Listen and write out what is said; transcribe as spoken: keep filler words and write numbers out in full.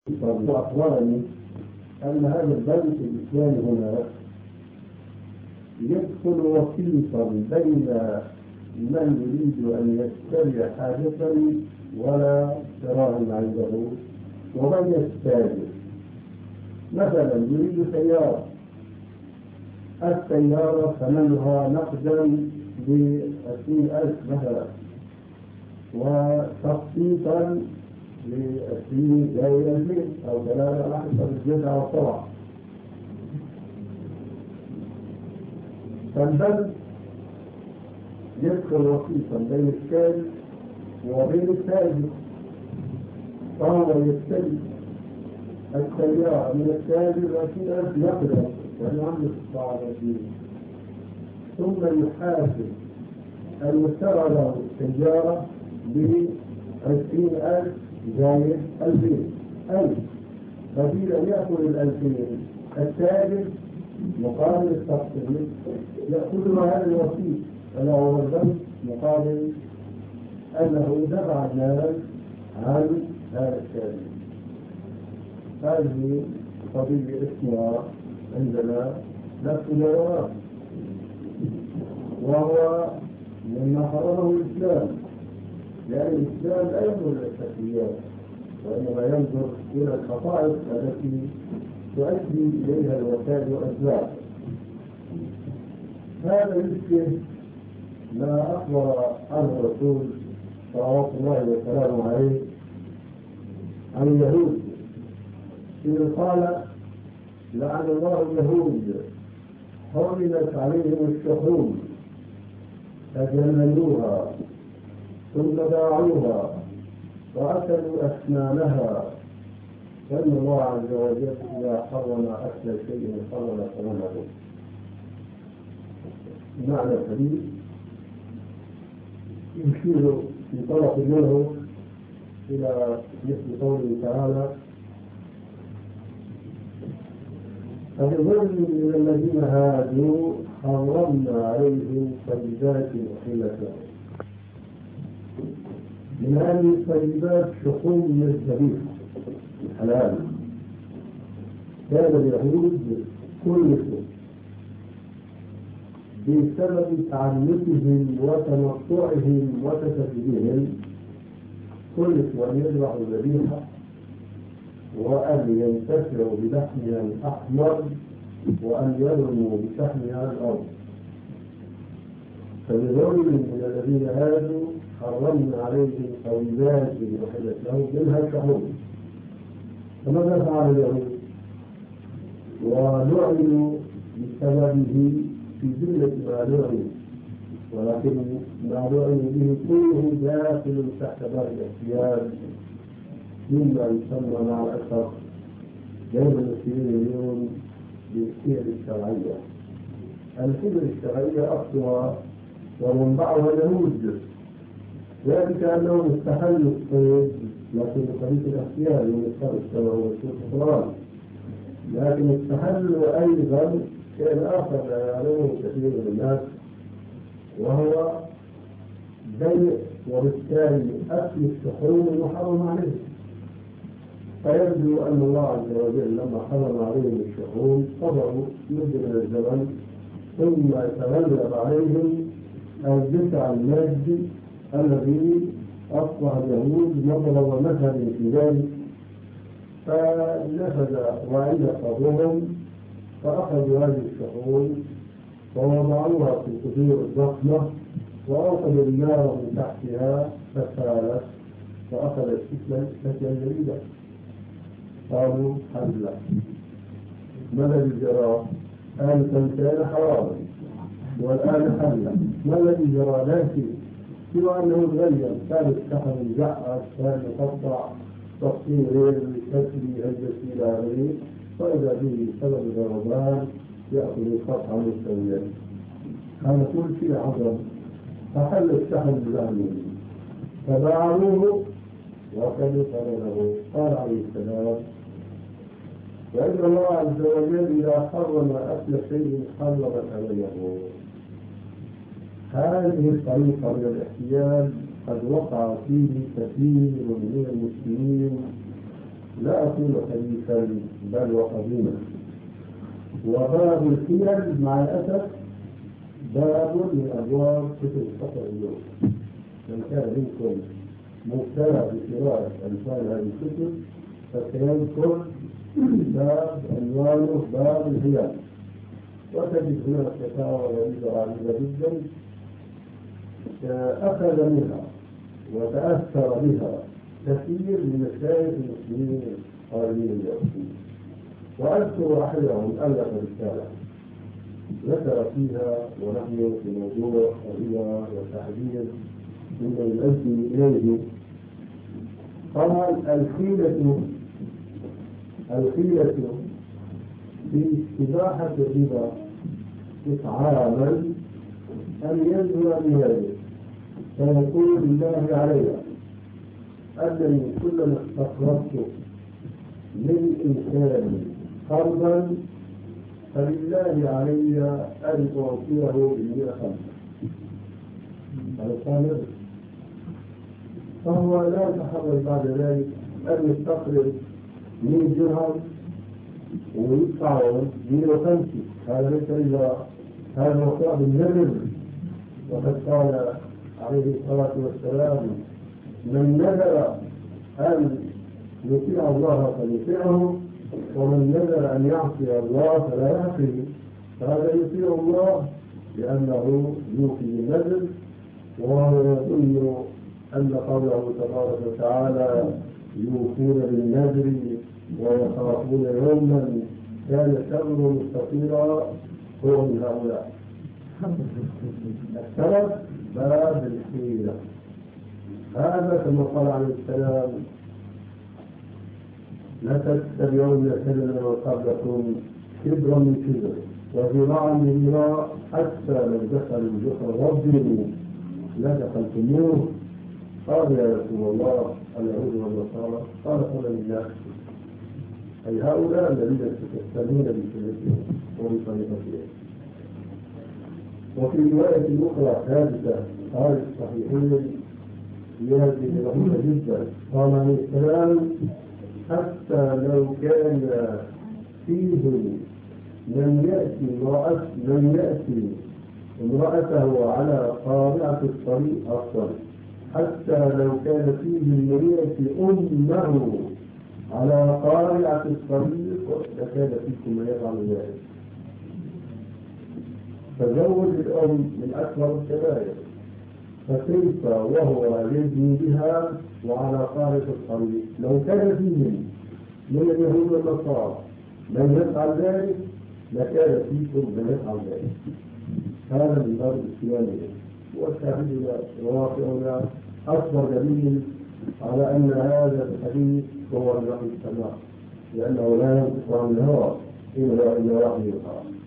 وأخبرني أن هذا البنك الإسلامي هنا يدخل وسيطا بين من يريد أن يشتري حاجة ولا دراهم عنده وبين التاجر. مثلا يريد سيارة، السيارة ثمنها نقدا بعشرين ألف مثلا، وتخطيطا لعشرين جاي ألفين أو ثلاثة على حسب الجزء والطبع. فالبنك يدخل وسيطا بين الشاري وبين التاجر، فهو يشتري السيارة من التاجر بعشرين ألف نقدا يعني عنده ستة عشر، ثم يحاسب المشترى له السيارة بعشرين ألف زائد ألفين ألف، ففي أن يأخذ الألفين التاجر مقابل التقسيط يأخذها هذا الوسيط فلا هو البنك مقابل أنه دفع المال عن هذا التاجر. هذه قضية اسمها عندنا نفس الجواب، وهو مما حرمه الإسلام، لأن الإسلام لا ينظر إلى الشكليات وإنما ينظر إلى الخصائص التي تؤدي إليها الوسائل والأسباب. هذا يشبه ما أخبر عنه الرسول صلوات الله وسلامه عليه عن اليهود إذ قال: لعن الله اليهود حرمت عليهم الشحوم فجملوها ثم باعوها وأكلوا أسنانها، فإن الله عز وجل إذا حرم أكل شيء حرم ثمنه. معنى الحديث يشير في طرف منه إلى مثل قوله تعالى: فبظلم من الذين هادوا حرمنا عليهم طيبات أحلت لهم. من هذه الطيبات شحوم من الذبيح الحلال. كان اليهود كلهم بسبب تعنتهم وتنطعهم وتسديدهم كلفوا أن يذبحوا الذبيحة وأن ينتفعوا بلحمها الأحمر وأن يرموا بشحمها الأرض. فبظلم من الذين هادوا حرمنا عليهم طيبات أحلت لهم منها الشحوم. فماذا فعل اليهود؟ ولعنوا بسببه في جملة ما لعنوا، ولكن ما لعنوا به كله داخل تحت باب الاحتيال مما يسمى مع الأسف بين المسلمين اليوم بالحيل الشرعية. الحيل الشرعية أصلها ومنبعها اليهود، ذلك أنهم استحلوا الصيد لكن بطريق الاحتيال من الشرع الشرعي والسلطان، لكن استحلوا أيضا شيء آخر لا يعلمه كثير من الناس، وهو بيع وبالتالي أكل الشحوم المحرم عليه. فيبدو أن الله عز وجل لما حرم عليهم الشحوم قضوا مدة من الزمن ثم تغلب عليهم الدفع المادي الذي أصبح اليهود نظرا ومذهبا في ذلك، فنفذ وعند قضوهم فأخذوا هذه الشحوم ووضعوها في القدور الضخمة وأوقدوا النار من تحتها فسالت فأخذت شكلا شكلا جديدا. قالوا حلا. ماذا الجرى؟ آنفا كان حراما والآن حلا. ما الذي جرى؟ لا شيء سوى أنه تغير، كان الشحم مجعد، كان يقطع تقطيع غير شكل هجسي إلى آخره، فإذا به سبب ضربان يأخذ القطع مستويا. هذا كل شيء عظم. فحل الشحم بالأمين فباعوه وكلوا ثمنه. قال عليه السلام: وإن الله عز وجل إذا حرم أكل شيء حرم ثمنه. هذه الطريقة من الاحتيال قد وقع فيه كثير من المسلمين لا أقول حديثا بل وقديما. وباب الحيل مع الأسف باب من أبواب كتب الفقه اليوم. من كان منكم مبتلى بقراءة أمثال هذه الكتب فسيذكر باب عنوانه باب الحيل، وتجد هناك فتاوى غريبة عجيبة جدا أخذ منها وتأثر بها كثير من السائر المسلمين القائمين اليوم. وأذكر أحدهم ألف رسالة ذكر فيها ونحن في موضوع الربا والتحذير مما يؤدي إليه. قال الحيلة الحيلة في استباحة الربا إطعاما أن ينزل بهذه فيقول بالله علي أنني كلما استقرضت من إنسان قرضا فلله علي أن أعطيه بالمئة خمسة. هذا فهو لا يتحرك بعد ذلك أن يستقرض مئة درهم ويدفعه مئة وخمسين. هذا ليس إلا هذا وقع بالنذر، وقد قال عليه الصلاة والسلام من نذر أن يطيع الله فليطيعه ومن نذر أن يعصي الله فلا يعصيه. فهذا يطيع الله لأنه يوفي بالنذر، وهو يظن أن قوله تبارك وتعالى يوفون بالنذر ويخافون يوما كان شره مستطيرا هو من هؤلاء. السبب باب الحيلة. هذا كما قال عليه السلام لا تتبعون سبل من قبلكم كبرا من كبر وذراعا من ذراع حتى لو دخلوا جحر ربهم لدخلتموه. قال يا رسول الله اليهود والنصارى؟ قال قل لله، أي هؤلاء الذين يتكلمون بسنتهم وبطريقتهم. وفي رواية أخرى ثابتة قال الصحيحين هذه رهيبة جدا. قال عليه السلام حتى لو كان فيهم من يأتي امرأة من يأتي امرأته على قارعة الطريق أفضل، حتى لو كان فيهم من يأتي أمه على قارعة الطريق لكان فيكم من يفعل ذلك. تزوج الأم من أكبر الكبائر، فكيف وهو يجني بها وعلى قارعة الطريق؟ لو كان فيهم من اليهود والنصارى من يفعل ذلك لكان فيكم من يفعل ذلك. هذا من باب الصيانة. والشاهد واقعنا أكبر دليل على أن هذا الحديث هو الوحي السماء، لأنه لا ينطق عن الهوى إلا إلا وحي الحق.